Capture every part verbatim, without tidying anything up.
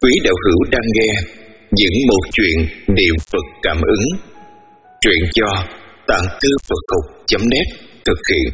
Quý đạo hữu đang nghe những một chuyện niệm Phật cảm ứng. Truyện do tạng thư Phật học chấm net thực hiện.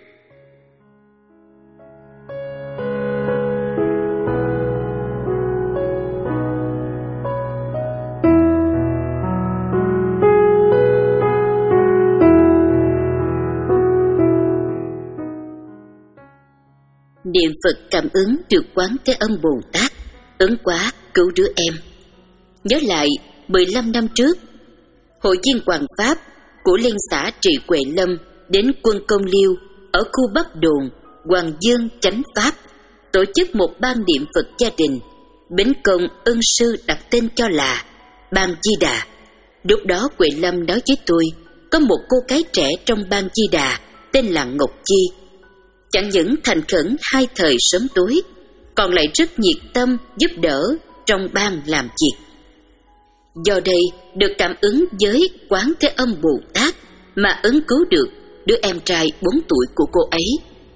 Niệm Phật cảm ứng được Quán Thế Âm Bồ Tát ứng quá cứu đứa em. Nhớ lại mười lăm năm trước, Hội viên Hoàng Pháp của Liên xã Trì Huệ Lâm đến quân Công Liêu ở khu Bắc Đồn, Hoàng Dương Chánh Pháp tổ chức một ban niệm Phật gia đình. Bính Công ân sư đặt tên cho là Ban Di Đà. Lúc đó Huệ Lâm nói với tôi, có một cô gái trẻ trong Ban Di Đà tên là Ngọc Chi, chẳng những thành khẩn hai thời sớm tối, còn lại rất nhiệt tâm giúp đỡ trong ban làm việc. Do đây được cảm ứng với Quán Thế Âm Bồ Tát mà ứng cứu được đứa em trai bốn tuổi của cô ấy.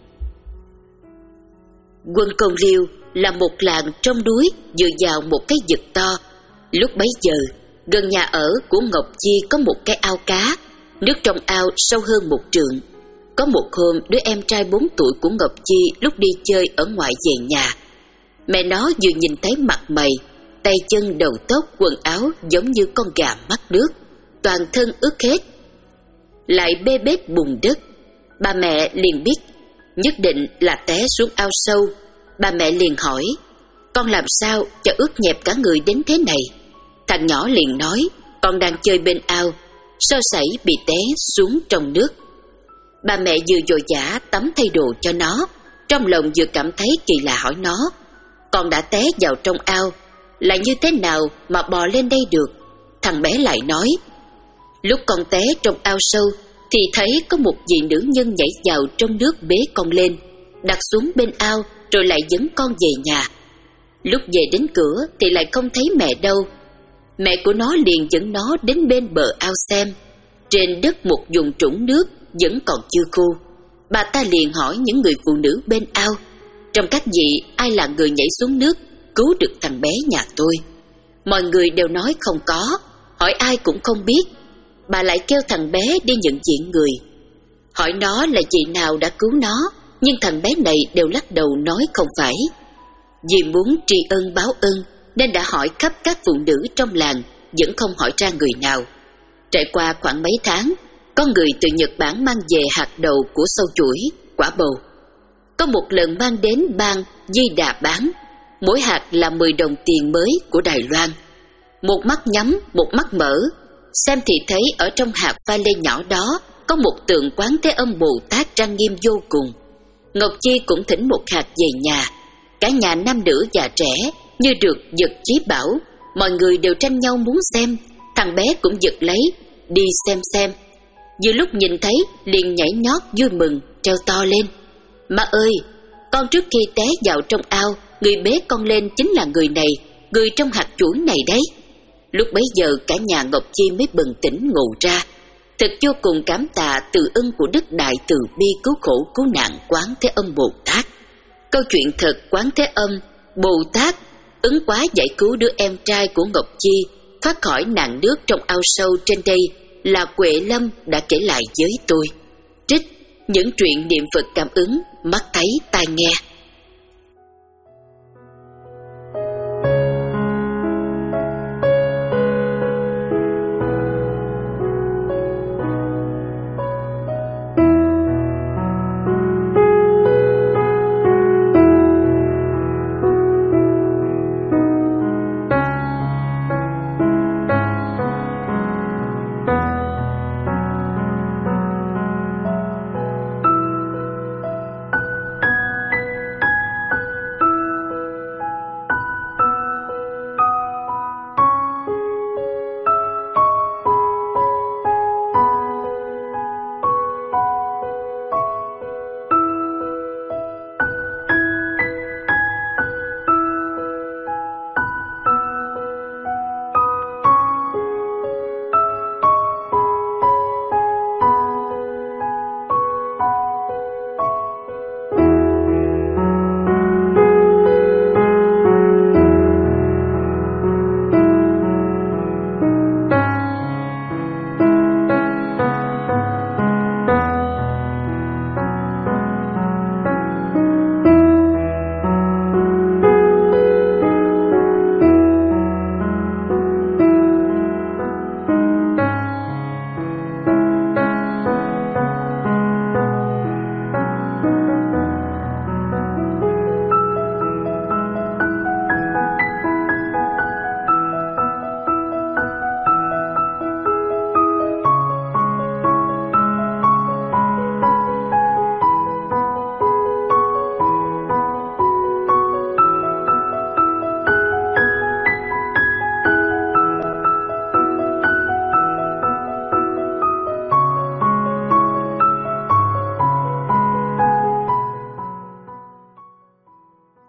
Quân Công Liêu là một làng trong núi dựa vào một cái vực to. Lúc bấy giờ, gần nhà ở của Ngọc Chi có một cái ao cá, nước trong ao sâu hơn một trượng. Có một hôm, đứa em trai bốn tuổi của Ngọc Chi lúc đi chơi ở ngoại về nhà, mẹ nó vừa nhìn thấy mặt mày, tay chân đầu tóc, quần áo giống như con gà mắc nước, toàn thân ướt hết, lại bê bết bùn đất. Bà mẹ liền biết nhất định là té xuống ao sâu. Bà mẹ liền hỏi, con làm sao cho ướt nhẹp cả người đến thế này? Thằng nhỏ liền nói, con đang chơi bên ao, sơ sẩy bị té xuống trong nước. Bà mẹ vừa vội vã tắm thay đồ cho nó, trong lòng vừa cảm thấy kỳ lạ hỏi nó, con đã té vào trong ao, lại như thế nào mà bò lên đây được? Thằng bé lại nói, lúc con té trong ao sâu thì thấy có một vị nữ nhân nhảy vào trong nước bế con lên, đặt xuống bên ao rồi lại dẫn con về nhà. Lúc về đến cửa thì lại không thấy mẹ đâu. Mẹ của nó liền dẫn nó đến bên bờ ao xem. Trên đất một vùng trũng nước vẫn còn chưa khô. Bà ta liền hỏi những người phụ nữ bên ao, trong các vị ai là người nhảy xuống nước cứu được thằng bé nhà tôi? Mọi người đều nói không có, hỏi ai cũng không biết. Bà lại kêu thằng bé đi nhận diện người, hỏi nó là vị nào đã cứu nó, nhưng thằng bé này đều lắc đầu nói không phải. Vì muốn tri ân báo ân nên đã hỏi khắp các phụ nữ trong làng, vẫn không hỏi ra người nào. Trải qua khoảng mấy tháng, có người từ Nhật Bản mang về hạt đầu của sâu chuỗi, quả bầu. Có một lần mang đến Ban Di Đà bán, mỗi hạt là mười đồng tiền mới của Đài Loan. Một mắt nhắm, một mắt mở, xem thì thấy ở trong hạt pha lê nhỏ đó có một tượng Quán Thế Âm Bồ Tát trang nghiêm vô cùng. Ngọc Chi cũng thỉnh một hạt về nhà. Cả nhà nam nữ già trẻ như được giật chí bảo, mọi người đều tranh nhau muốn xem. Thằng bé cũng giật lấy, đi xem xem. Vừa lúc nhìn thấy liền nhảy nhót vui mừng, treo to lên, má ơi, con trước khi té vào trong ao, người bế con lên chính là người này, người trong hạt chuỗi này đấy. Lúc bấy giờ cả nhà Ngọc Chi mới bừng tỉnh ngộ ra, thật vô cùng cảm tạ từ ân của Đức Đại Từ Bi cứu khổ cứu nạn Quán Thế Âm Bồ Tát. Câu chuyện thật Quán Thế Âm Bồ Tát ứng quá giải cứu đứa em trai của Ngọc Chi thoát khỏi nạn nước trong ao sâu trên đây là Huệ Lâm đã kể lại với tôi. Trích những truyện niệm Phật cảm ứng, mắt thấy tai nghe.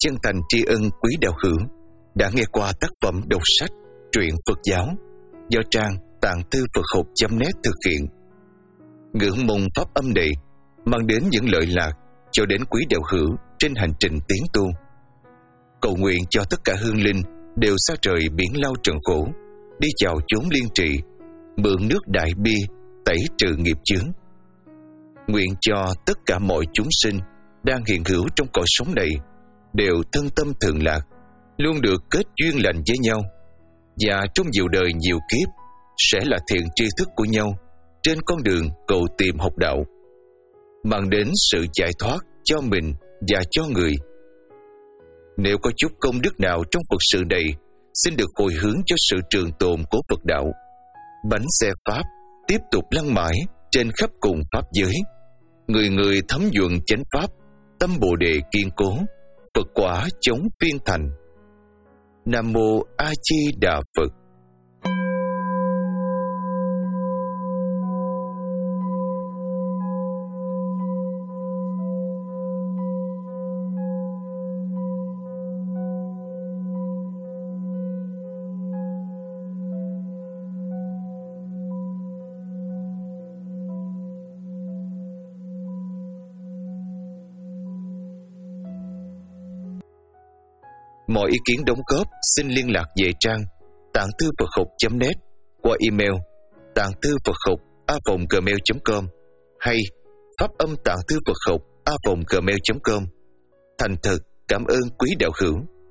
chân thành tri ân quý đạo hữu đã nghe qua tác phẩm đọc sách truyện Phật giáo do trang tạng thư Phật học chấm net thực hiện. Ngưỡng mong pháp âm này mang đến những lợi lạc cho đến quý đạo hữu trên hành trình tiến tu. Cầu nguyện cho tất cả hương linh đều xa rời biển lao trần khổ, đi vào chốn liên trị, mượn nước đại bi tẩy trừ nghiệp chướng. Nguyện cho tất cả mọi chúng sinh đang hiện hữu trong cõi sống này đều thân tâm thường lạc, luôn được kết duyên lành với nhau, và trong nhiều đời nhiều kiếp sẽ là thiện tri thức của nhau trên con đường cầu tìm học đạo, mang đến sự giải thoát cho mình và cho người. Nếu có chút công đức nào trong Phật sự này, xin được hồi hướng cho sự trường tồn của Phật đạo. Bánh xe Pháp tiếp tục lăn mãi trên khắp cùng Pháp giới. Người người thấm nhuận chánh Pháp, tâm Bồ Đề kiên cố, Phật quả chống phiên thành. Nam Mô A Di Đà Phật. Mọi ý kiến đóng góp xin liên lạc về trang tạng thư Phật học chấm net qua email tạng thư Phật học a vòng gmail chấm com hay pháp âm tạng thư Phật học a vòng gmail chấm com. Thành thật cảm ơn quý đạo hữu.